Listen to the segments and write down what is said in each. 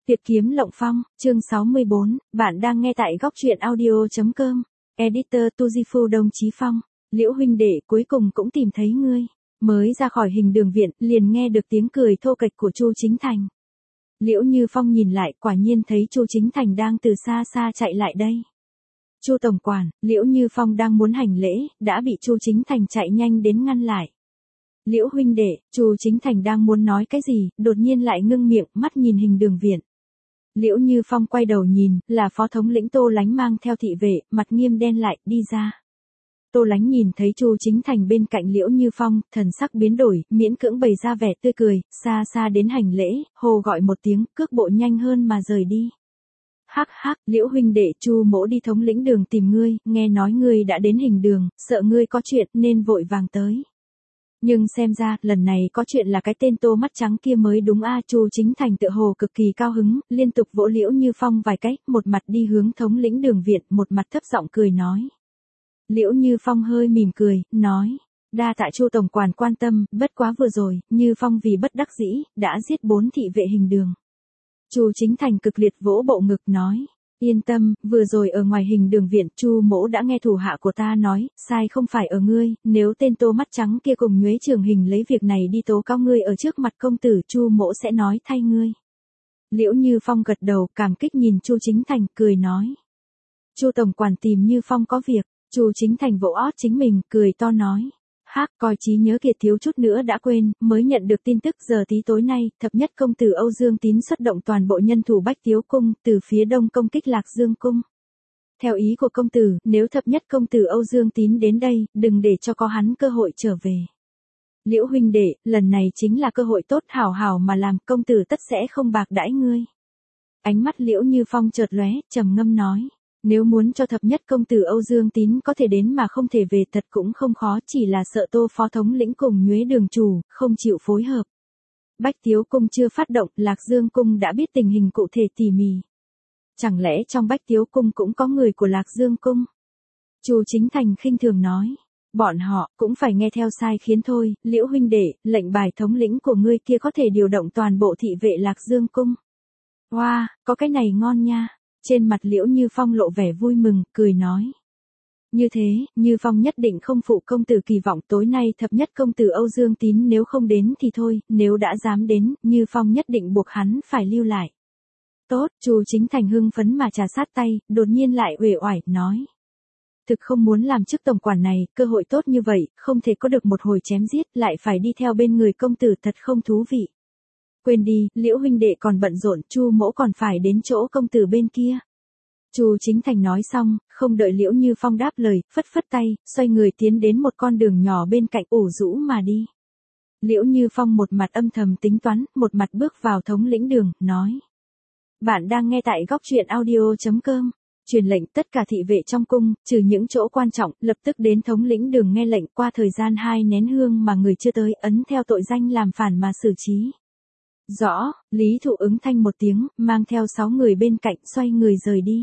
Tuyệt kiếm Lộng Phong, chương 64, bạn đang nghe tại góc truyện audio.com. Editor Tujifu Đồng Chí Phong, Liễu huynh đệ cuối cùng cũng tìm thấy ngươi. Mới ra khỏi hình đường viện, liền nghe được tiếng cười thô kệch của Chu Chính Thành. Liễu Như Phong nhìn lại, quả nhiên thấy Chu Chính Thành đang từ xa xa chạy lại đây. Chu tổng quản, Liễu Như Phong đang muốn hành lễ, đã bị Chu Chính Thành chạy nhanh đến ngăn lại. Liễu huynh đệ, Chu Chính Thành đang muốn nói cái gì, đột nhiên lại ngưng miệng, mắt nhìn hình đường viện. Liễu Như Phong quay đầu nhìn, là phó thống lĩnh Tô Lánh mang theo thị vệ, mặt nghiêm đen lại, đi ra. Tô Lánh nhìn thấy Chu Chính Thành bên cạnh Liễu Như Phong, thần sắc biến đổi, miễn cưỡng bày ra vẻ tươi cười, xa xa đến hành lễ, hô gọi một tiếng, cước bộ nhanh hơn mà rời đi. Hắc hắc, Liễu huynh đệ, Chu mỗ đi thống lĩnh đường tìm ngươi, nghe nói ngươi đã đến hình đường, sợ ngươi có chuyện nên vội vàng tới. Nhưng xem ra, lần này có chuyện là cái tên Tô mắt trắng kia mới đúng a. Chu Chính Thành tựa hồ cực kỳ cao hứng, liên tục vỗ Liễu Như Phong vài cái, một mặt đi hướng thống lĩnh đường viện, một mặt thấp giọng cười nói. Liễu Như Phong hơi mỉm cười, nói, đa tạ Chu tổng quản quan tâm, bất quá vừa rồi, Như Phong vì bất đắc dĩ, đã giết 4 thị vệ hình đường. Chu Chính Thành cực liệt vỗ bộ ngực nói. Yên tâm, vừa rồi ở ngoài hình đường viện, Chu mỗ đã nghe thủ hạ của ta nói, sai không phải ở ngươi, nếu tên Tô mắt trắng kia cùng Nhuế Trường Hình lấy việc này đi tố cáo ngươi ở trước mặt công tử, Chu mỗ sẽ nói thay ngươi. Liễu Như Phong gật đầu, cảm kích nhìn Chu Chính Thành, cười nói. Chu tổng quản tìm Như Phong có việc. Chu Chính Thành vỗ ót chính mình, cười to nói. Hắc, coi trí nhớ kiệt thiếu chút nữa đã quên, mới nhận được tin tức giờ tí tối nay, thập nhất công tử Âu Dương Tín xuất động toàn bộ nhân thủ Bách Tiếu Cung, từ phía đông công kích Lạc Dương Cung. Theo ý của công tử, nếu thập nhất công tử Âu Dương Tín đến đây, đừng để cho có hắn cơ hội trở về. Liễu huynh đệ, lần này chính là cơ hội tốt, hảo hảo mà làm, công tử tất sẽ không bạc đãi ngươi. Ánh mắt Liễu Như Phong chợt lóe, trầm ngâm nói. Nếu muốn cho thập nhất công tử Âu Dương Tín có thể đến mà không thể về thật cũng không khó, chỉ là sợ Tô phó thống lĩnh cùng Nhuế đường chủ, không chịu phối hợp. Bách Tiếu Cung chưa phát động, Lạc Dương Cung đã biết tình hình cụ thể tỉ mỉ. Chẳng lẽ trong Bách Tiếu Cung cũng có người của Lạc Dương Cung? Chu Chính Thành khinh thường nói. Bọn họ cũng phải nghe theo sai khiến thôi, Liễu huynh đệ, lệnh bài thống lĩnh của ngươi kia có thể điều động toàn bộ thị vệ Lạc Dương Cung. Wow, có cái này ngon nha. Trên mặt Liễu Như Phong lộ vẻ vui mừng, cười nói. Như thế, Như Phong nhất định không phụ công tử kỳ vọng, tối nay thập nhất công tử Âu Dương Tín nếu không đến thì thôi, nếu đã dám đến, Như Phong nhất định buộc hắn phải lưu lại. Tốt, Chu Chính Thành hưng phấn mà trà sát tay, đột nhiên lại uể oải, nói. Thực không muốn làm chức tổng quản này, cơ hội tốt như vậy, không thể có được một hồi chém giết, lại phải đi theo bên người công tử, thật không thú vị. Quên đi, Liễu huynh đệ còn bận rộn, Chu mỗ còn phải đến chỗ công tử bên kia. Chu Chính Thành nói xong, không đợi Liễu Như Phong đáp lời, phất phất tay, xoay người tiến đến một con đường nhỏ bên cạnh, ủ rũ mà đi. Liễu Như Phong một mặt âm thầm tính toán, một mặt bước vào thống lĩnh đường, nói. Bạn đang nghe tại góc truyện audio.com. Truyền lệnh tất cả thị vệ trong cung, trừ những chỗ quan trọng, lập tức đến thống lĩnh đường nghe lệnh, qua thời gian 2 nén hương mà người chưa tới, ấn theo tội danh làm phản mà xử trí. Rõ, Lý Thụ ứng thanh một tiếng, mang theo 6 người bên cạnh, xoay người rời đi.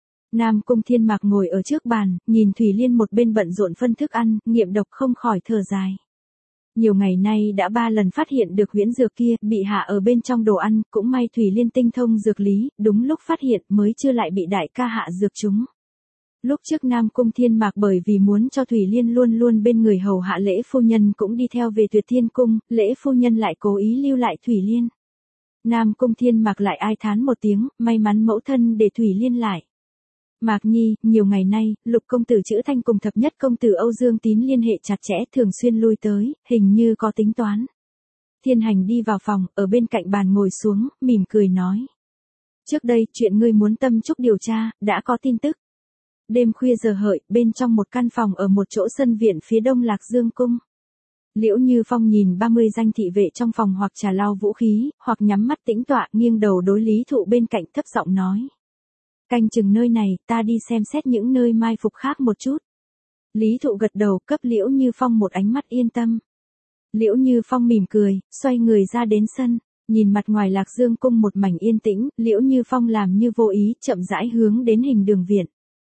Nam Cung Thiên Mạc ngồi ở trước bàn, nhìn Thủy Liên một bên bận rộn phân thức ăn, nghiệm độc không khỏi thở dài. Nhiều ngày nay đã 3 lần phát hiện được huyễn dược kia, bị hạ ở bên trong đồ ăn, cũng may Thủy Liên tinh thông dược lý, đúng lúc phát hiện mới chưa lại bị đại ca hạ dược chúng. Lúc trước Nam Cung Thiên Mạc bởi vì muốn cho Thủy Liên luôn luôn bên người hầu hạ Lễ phu nhân cũng đi theo về Tuyệt Thiên Cung, Lễ phu nhân lại cố ý lưu lại Thủy Liên. Nam Cung Thiên Mạc lại ai thán một tiếng, may mắn mẫu thân để Thủy Liên lại. Mạc Nhi, nhiều ngày nay, Lục công tử Chữ Thanh cùng thập nhất công tử Âu Dương Tín liên hệ chặt chẽ, thường xuyên lui tới, hình như có tính toán. Thiên Hành đi vào phòng, ở bên cạnh bàn ngồi xuống, mỉm cười nói. Trước đây, chuyện ngươi muốn tâm trúc điều tra, đã có tin tức. Đêm khuya giờ hợi, bên trong một căn phòng ở một chỗ sân viện phía đông Lạc Dương Cung. Liễu Như Phong nhìn 30 danh thị vệ trong phòng hoặc trà lau vũ khí, hoặc nhắm mắt tĩnh tọa, nghiêng đầu đối Lý Thụ bên cạnh thấp giọng nói. Canh chừng nơi này, ta đi xem xét những nơi mai phục khác một chút. Lý Thụ gật đầu, cấp Liễu Như Phong một ánh mắt yên tâm. Liễu Như Phong mỉm cười, xoay người ra đến sân, nhìn mặt ngoài Lạc Dương Cung một mảnh yên tĩnh, Liễu Như Phong làm như vô ý, chậm rãi hướng đến hình đường viện.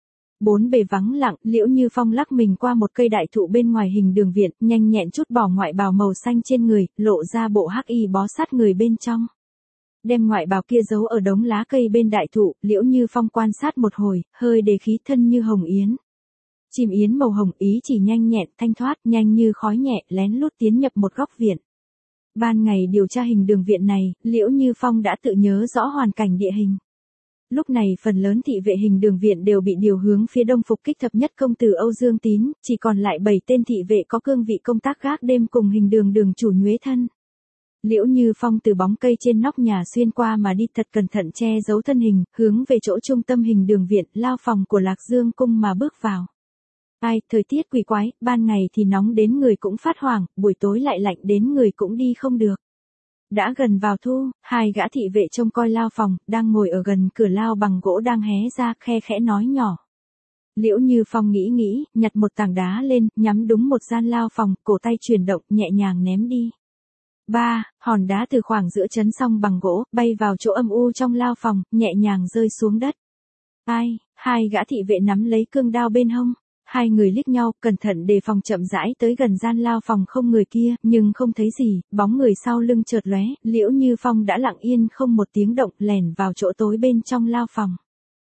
Bốn bề vắng lặng, Liễu Như Phong lắc mình qua một cây đại thụ bên ngoài hình đường viện, nhanh nhẹn chút bỏ ngoại bào màu xanh trên người, lộ ra bộ hắc y bó sát người bên trong. đem ngoại bào kia giấu ở đống lá cây bên đại thụ, Liễu Như Phong quan sát một hồi, hơi đề khí thân như hồng yến. Chim yến màu hồng ý chỉ nhanh nhẹn, thanh thoát, nhanh như khói nhẹ, lén lút tiến nhập một góc viện. Ban ngày điều tra hình đường viện này, Liễu Như Phong đã tự nhớ rõ hoàn cảnh địa hình. Lúc này phần lớn thị vệ hình đường viện đều bị điều hướng phía đông phục kích thập nhất công tử Âu Dương Tín, chỉ còn lại 7 tên thị vệ có cương vị công tác gác đêm cùng hình đường đường chủ Nhuế Thân. Liễu Như Phong từ bóng cây trên nóc nhà xuyên qua mà đi thật cẩn thận che giấu thân hình, hướng về chỗ trung tâm hình đường viện, lao phòng của Lạc Dương cung mà bước vào. Ai, thời tiết quỷ quái, ban ngày thì nóng đến người cũng phát hoảng, buổi tối lại lạnh đến người cũng đi không được. Đã gần vào thu, 2 gã thị vệ trông coi lao phòng, đang ngồi ở gần cửa lao bằng gỗ đang hé ra, khe khẽ nói nhỏ. Liễu Như Phong nghĩ, nhặt một tảng đá lên, nhắm đúng một gian lao phòng, cổ tay chuyển động, nhẹ nhàng ném đi. Hòn đá từ khoảng giữa chấn song bằng gỗ, bay vào chỗ âm u trong lao phòng, nhẹ nhàng rơi xuống đất. Ai, 2 gã thị vệ nắm lấy cương đao bên hông. 2 người liếc nhau, cẩn thận đề phòng chậm rãi tới gần gian lao phòng không người kia, nhưng không thấy gì, bóng người sau lưng chợt lóe, Liễu Như Phong đã lặng yên không một tiếng động lẻn vào chỗ tối bên trong lao phòng.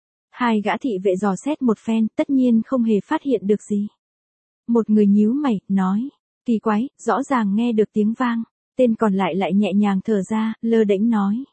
2 gã thị vệ dò xét một phen, tất nhiên không hề phát hiện được gì. Một người nhíu mày, nói, kỳ quái, rõ ràng nghe được tiếng vang, tên còn lại nhẹ nhàng thở ra, lơ đễnh nói.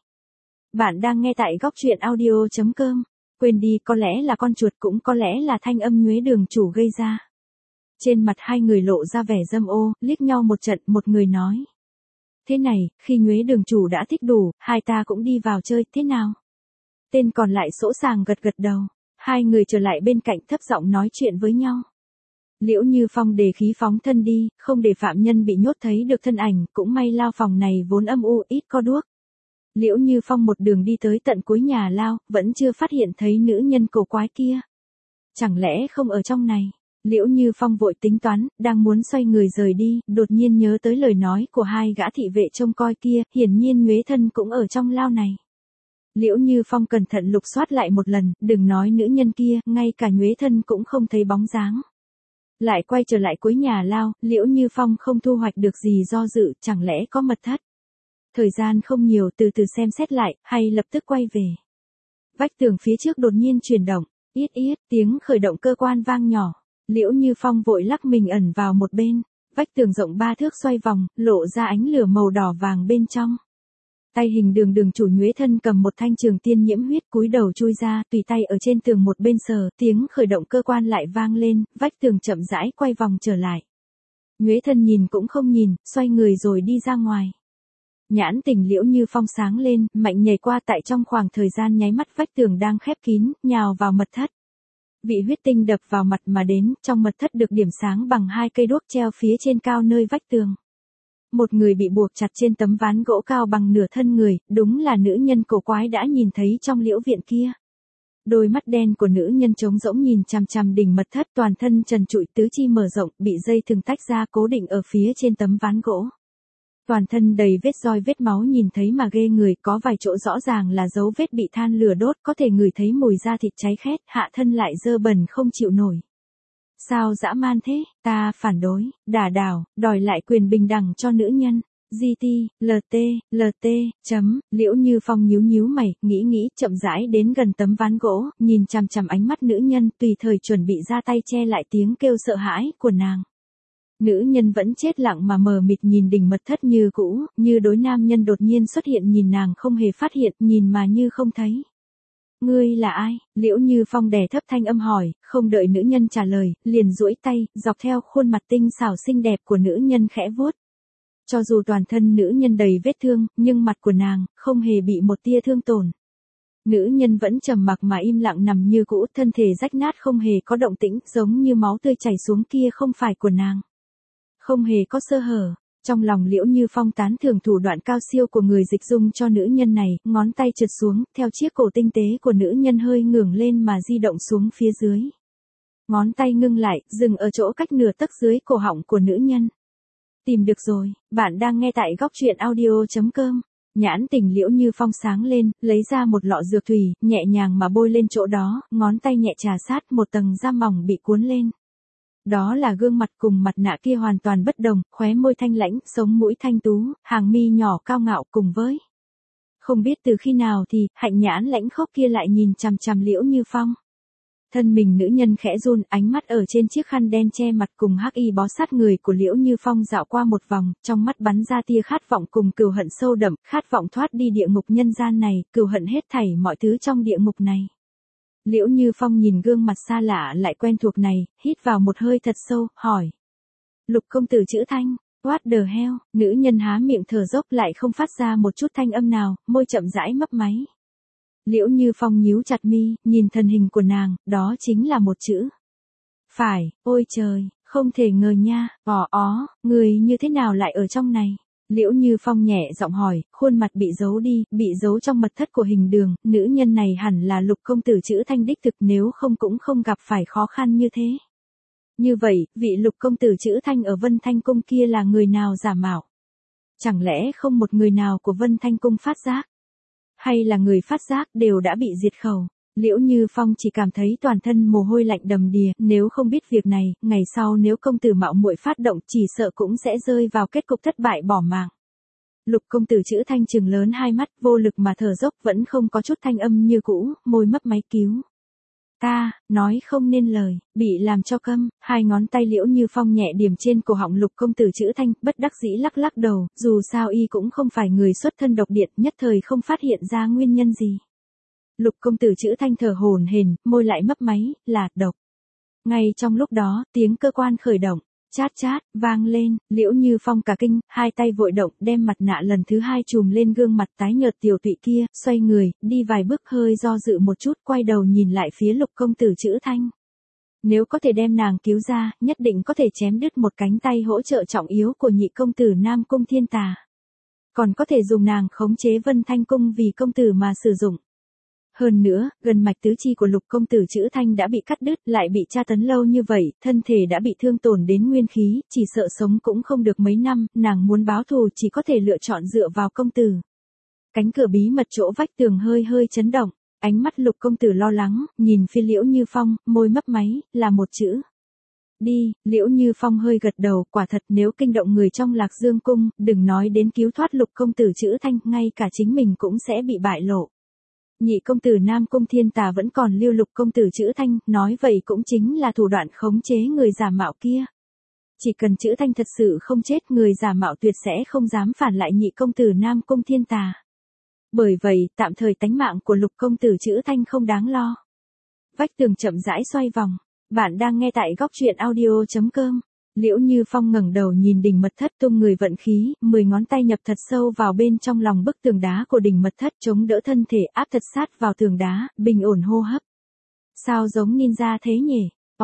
Bạn đang nghe tại góc truyện audio.com. Quên đi, có lẽ là con chuột, cũng có lẽ là thanh âm Nhuế đường chủ gây ra. Trên mặt 2 người lộ ra vẻ dâm ô, liếc nhau một trận, một người nói. Thế này, khi Nhuế đường chủ đã thích đủ, hai ta cũng đi vào chơi, thế nào? Tên còn lại sỗ sàng gật đầu. 2 người trở lại bên cạnh thấp giọng nói chuyện với nhau. Liễu Như Phong đề khí phóng thân đi, không để phạm nhân bị nhốt thấy được thân ảnh, cũng may lao phòng này vốn âm u ít có đuốc. Liễu Như Phong một đường đi tới tận cuối nhà lao, vẫn chưa phát hiện thấy nữ nhân cổ quái kia. Chẳng lẽ không ở trong này? Liễu Như Phong vội tính toán, đang muốn xoay người rời đi, đột nhiên nhớ tới lời nói của 2 gã thị vệ trông coi kia, hiển nhiên Nhuế Thân cũng ở trong lao này. Liễu Như Phong cẩn thận lục soát lại một lần, đừng nói nữ nhân kia, ngay cả Nhuế Thân cũng không thấy bóng dáng. Lại quay trở lại cuối nhà lao, Liễu Như Phong không thu hoạch được gì do dự, chẳng lẽ có mật thất. Thời gian không nhiều, từ từ xem xét lại, hay lập tức quay về. Vách tường phía trước đột nhiên chuyển động, ít tiếng khởi động cơ quan vang nhỏ. Liễu Như Phong vội lắc mình ẩn vào một bên. Vách tường rộng 3 thước xoay vòng, lộ ra ánh lửa màu đỏ vàng bên trong. Tay hình đường chủ Nhuế Thân cầm một thanh trường tiên nhiễm huyết, cúi đầu chui ra, tùy tay ở trên tường một bên sờ, tiếng khởi động cơ quan lại vang lên, vách tường chậm rãi quay vòng trở lại. Nhuế Thân nhìn cũng không nhìn, xoay người rồi đi ra ngoài. Nhãn tình Liễu Như Phong sáng lên, mạnh nhảy qua tại trong khoảng thời gian nháy mắt vách tường đang khép kín, nhào vào mật thất. Vị huyết tinh đập vào mặt mà đến, trong mật thất được điểm sáng bằng 2 cây đuốc treo phía trên cao nơi vách tường. Một người bị buộc chặt trên tấm ván gỗ cao bằng nửa thân người, đúng là nữ nhân cổ quái đã nhìn thấy trong liễu viện kia. Đôi mắt đen của nữ nhân trống rỗng nhìn chằm chằm đỉnh mật thất, toàn thân trần trụi, tứ chi mở rộng, bị dây thừng tách ra cố định ở phía trên tấm ván gỗ. Toàn thân đầy vết roi vết máu nhìn thấy mà ghê người, có vài chỗ rõ ràng là dấu vết bị than lửa đốt, có thể ngửi thấy mùi da thịt cháy khét, hạ thân lại dơ bẩn không chịu nổi. Sao dã man thế, ta phản đối, đả đảo, đòi lại quyền bình đẳng cho nữ nhân. GT, LT, Liễu Như Phong nhíu mày, nghĩ, chậm rãi đến gần tấm ván gỗ, nhìn chằm chằm ánh mắt nữ nhân, tùy thời chuẩn bị ra tay che lại tiếng kêu sợ hãi của nàng. Nữ nhân vẫn chết lặng mà mờ mịt nhìn đỉnh mật thất như cũ, như đối nam nhân đột nhiên xuất hiện nhìn nàng không hề phát hiện, nhìn mà như không thấy. Ngươi là ai? Liễu Như Phong đè thấp thanh âm hỏi, không đợi nữ nhân trả lời, liền duỗi tay, dọc theo khuôn mặt tinh xảo xinh đẹp của nữ nhân khẽ vuốt. Cho dù toàn thân nữ nhân đầy vết thương, nhưng mặt của nàng, không hề bị một tia thương tổn. Nữ nhân vẫn trầm mặc mà im lặng nằm như cũ, thân thể rách nát không hề có động tĩnh, giống như máu tươi chảy xuống kia không phải của nàng. Không hề có sơ hở. Trong lòng Liễu Như Phong tán thưởng thủ đoạn cao siêu của người dịch dung cho nữ nhân này, ngón tay trượt xuống, theo chiếc cổ tinh tế của nữ nhân hơi ngưởng lên mà di động xuống phía dưới. Ngón tay ngưng lại, dừng ở chỗ cách nửa tấc dưới cổ họng của nữ nhân. Tìm được rồi, bạn đang nghe tại góc truyện audio.com. Nhãn tình Liễu Như Phong sáng lên, lấy ra một lọ dược thủy, nhẹ nhàng mà bôi lên chỗ đó, ngón tay nhẹ trà sát một tầng da mỏng bị cuốn lên. Đó là gương mặt cùng mặt nạ kia hoàn toàn bất đồng, khóe môi thanh lãnh, sống mũi thanh tú, hàng mi nhỏ cao ngạo cùng với Không biết từ khi nào thì, hạnh nhãn lãnh khốc kia lại nhìn chằm chằm Liễu Như Phong. Thân mình nữ nhân khẽ run, ánh mắt ở trên chiếc khăn đen che mặt cùng hắc y bó sát người của Liễu Như Phong dạo qua một vòng, trong mắt bắn ra tia khát vọng cùng cừu hận sâu đậm, khát vọng thoát đi địa ngục nhân gian này, cừu hận hết thảy mọi thứ trong địa ngục này. Liễu Như Phong nhìn gương mặt xa lạ lại quen thuộc này, hít vào một hơi thật sâu, hỏi. Lục công tử chữ Thanh, what the hell, nữ nhân há miệng thở dốc lại không phát ra một chút thanh âm nào, môi chậm rãi mấp máy. Liễu Như Phong nhíu chặt mi, nhìn thân hình của nàng, đó chính là một chữ. Phải, ôi trời, không thể ngờ nha, người như thế nào lại ở trong này? Liễu Như Phong nhẹ giọng hỏi, khuôn mặt bị giấu đi, bị giấu trong mật thất của hình đường, nữ nhân này hẳn là Lục công tử chữ Thanh đích thực, nếu không cũng không gặp phải khó khăn như thế. Như vậy, vị Lục công tử chữ Thanh ở Vân Thanh Cung kia là người nào giả mạo? Chẳng lẽ không một người nào của Vân Thanh Cung phát giác? Hay là người phát giác đều đã bị diệt khẩu? Liễu Như Phong chỉ cảm thấy toàn thân mồ hôi lạnh đầm đìa, nếu không biết việc này, ngày sau nếu công tử mạo muội phát động chỉ sợ cũng sẽ rơi vào kết cục thất bại bỏ mạng. Lục công tử chữ Thanh trừng lớn hai mắt, vô lực mà thở dốc, vẫn không có chút thanh âm như cũ, môi mấp máy cứu. Ta, nói không nên lời, bị làm cho câm, hai ngón tay Liễu Như Phong nhẹ điểm trên cổ họng Lục công tử chữ Thanh, bất đắc dĩ lắc lắc đầu, dù sao y cũng không phải người xuất thân độc điện, nhất thời không phát hiện ra nguyên nhân gì. Lục công tử chữ Thanh thở hổn hển, môi lại mấp máy, là độc. Ngay trong lúc đó, tiếng cơ quan khởi động, chát chát, vang lên, Liễu Như Phong cả kinh, hai tay vội động, đem mặt nạ lần thứ hai trùm lên gương mặt tái nhợt tiểu tụy kia, xoay người, đi vài bước hơi do dự một chút, quay đầu nhìn lại phía Lục công tử chữ Thanh. Nếu có thể đem nàng cứu ra, nhất định có thể chém đứt một cánh tay hỗ trợ trọng yếu của nhị công tử Nam Cung Thiên Tà. Còn có thể dùng nàng khống chế Vân Thanh Cung vì công tử mà sử dụng. Hơn nữa, gần mạch tứ chi của Lục công tử chữ Thanh đã bị cắt đứt, lại bị tra tấn lâu như vậy, thân thể đã bị thương tổn đến nguyên khí, chỉ sợ sống cũng không được mấy năm, nàng muốn báo thù chỉ có thể lựa chọn dựa vào công tử. Cánh cửa bí mật chỗ vách tường hơi hơi chấn động, ánh mắt Lục công tử lo lắng, nhìn phía Liễu Như Phong, môi mấp máy, là một chữ. Đi, Liễu Như Phong hơi gật đầu, quả thật nếu kinh động người trong Lạc Dương cung, đừng nói đến cứu thoát Lục công tử chữ Thanh, ngay cả chính mình cũng sẽ bị bại lộ. Nhị công tử Nam Cung Thiên Tà vẫn còn lưu Lục công tử chữ Thanh, nói vậy cũng chính là thủ đoạn khống chế người giả mạo kia. Chỉ cần chữ Thanh thật sự không chết, người giả mạo tuyệt sẽ không dám phản lại nhị công tử Nam Cung Thiên Tà. Bởi vậy, tạm thời tánh mạng của Lục công tử chữ Thanh không đáng lo. Vách tường chậm rãi xoay vòng. Bạn đang nghe tại góc truyện audio.com. Liễu Như Phong ngẩng đầu nhìn đỉnh mật thất, tung người vận khí, 10 ngón tay nhập thật sâu vào bên trong lòng bức tường đá của đỉnh mật thất, chống đỡ thân thể, áp thật sát vào tường đá, bình ổn hô hấp. Sao giống ninja thế nhỉ?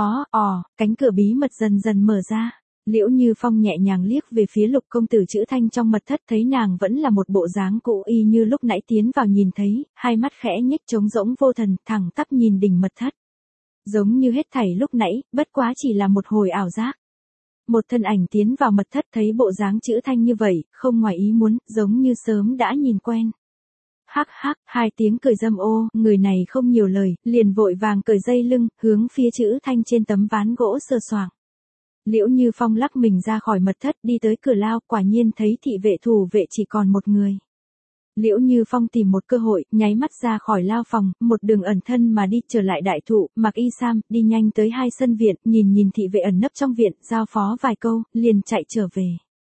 Cánh cửa bí mật dần dần mở ra. Liễu Như Phong nhẹ nhàng liếc về phía Lục công tử chữ Thanh trong mật thất, thấy nàng vẫn là một bộ dáng cũ y như lúc nãy tiến vào nhìn thấy, hai mắt khẽ nhếch trống rỗng vô thần, thẳng tắp nhìn đỉnh mật thất. Giống như hết thảy lúc nãy, bất quá chỉ là một hồi ảo giác. Một thân ảnh tiến vào mật thất, thấy bộ dáng chữ Thanh như vậy, không ngoài ý muốn, giống như sớm đã nhìn quen. Hắc hắc, hai tiếng cười dâm ô, người này không nhiều lời, liền vội vàng cởi dây lưng, hướng phía chữ Thanh trên tấm ván gỗ sờ soạng. Liễu Như Phong lắc mình ra khỏi mật thất, đi tới cửa lao, quả nhiên thấy thị vệ thủ vệ chỉ còn một người. Liễu Như Phong tìm một cơ hội, nháy mắt ra khỏi lao phòng, một đường ẩn thân mà đi trở lại đại thụ, mặc y sam, đi nhanh tới hai sân viện, nhìn thị vệ ẩn nấp trong viện, giao phó vài câu, liền chạy trở về.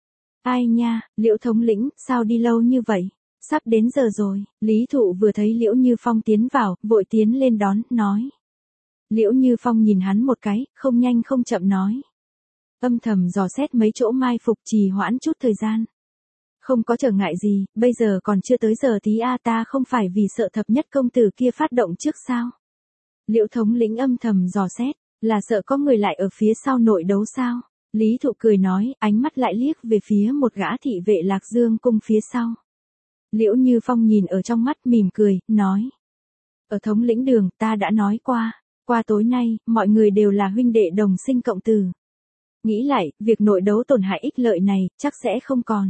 Ai nha, Liễu thống lĩnh, sao đi lâu như vậy? Sắp đến giờ rồi. Lý Thụ vừa thấy Liễu Như Phong tiến vào, vội tiến lên đón, nói. Liễu Như Phong nhìn hắn một cái, không nhanh không chậm nói. Âm thầm dò xét mấy chỗ mai phục, trì hoãn chút thời gian. Không có trở ngại gì, bây giờ còn chưa tới giờ tí ta không phải vì sợ thập nhất công tử kia phát động trước sao? Liễu thống lĩnh âm thầm dò xét, là sợ có người lại ở phía sau nội đấu sao? Lý Thụ cười nói, ánh mắt lại liếc về phía một gã thị vệ Lạc Dương cung phía sau. Liễu Như Phong nhìn ở trong mắt mỉm cười, nói. Ở thống lĩnh đường, ta đã nói qua tối nay, mọi người đều là huynh đệ đồng sinh cộng tử. Nghĩ lại, việc nội đấu tổn hại ích lợi này, chắc sẽ không còn.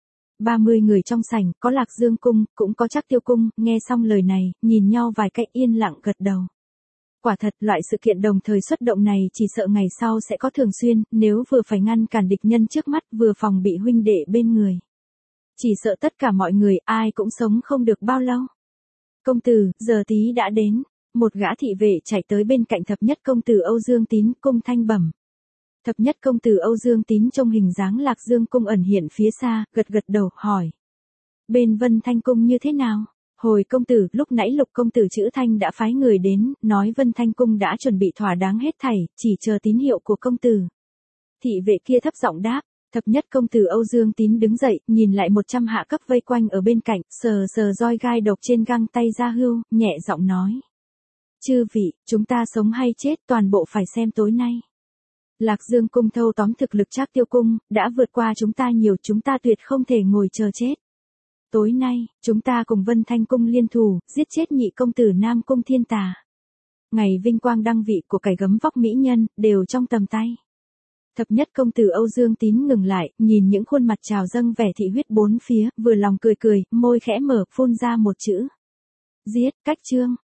30 người trong sảnh, có Lạc Dương cung, cũng có Trác Tiêu cung, nghe xong lời này, nhìn nhau vài cách yên lặng gật đầu. Quả thật, loại sự kiện đồng thời xuất động này chỉ sợ ngày sau sẽ có thường xuyên, nếu vừa phải ngăn cản địch nhân trước mắt, vừa phòng bị huynh đệ bên người. Chỉ sợ tất cả mọi người ai cũng sống không được bao lâu. Công tử, giờ tí đã đến. Một gã thị vệ chạy tới bên cạnh thập nhất công tử Âu Dương Tín, cung thanh bẩm. Thập nhất công tử Âu Dương Tín trong hình dáng Lạc Dương cung ẩn hiện phía xa, gật gật đầu, hỏi. Bên Vân Thanh cung như thế nào? Hồi công tử, lúc nãy Lục công tử Chữ Thanh đã phái người đến, nói Vân Thanh cung đã chuẩn bị thỏa đáng hết thảy, chỉ chờ tín hiệu của công tử. Thị vệ kia thấp giọng đáp. Thập nhất công tử Âu Dương Tín đứng dậy, nhìn lại 100 hạ cấp vây quanh ở bên cạnh, sờ sờ roi gai độc trên găng tay ra hưu, nhẹ giọng nói. Chư vị, chúng ta sống hay chết toàn bộ phải xem tối nay. Lạc Dương cung thâu tóm thực lực Trác Tiêu cung, đã vượt qua chúng ta nhiều, chúng ta tuyệt không thể ngồi chờ chết. Tối nay, chúng ta cùng Vân Thanh cung liên thủ, giết chết nhị công tử Nam cung Thiên Tà. Ngày vinh quang đăng vị của cải gấm vóc mỹ nhân, đều trong tầm tay. Thập nhất công tử Âu Dương Tín ngừng lại, nhìn những khuôn mặt trào dâng vẻ thị huyết bốn phía, vừa lòng cười cười, môi khẽ mở, phun ra một chữ. Giết, cách chương.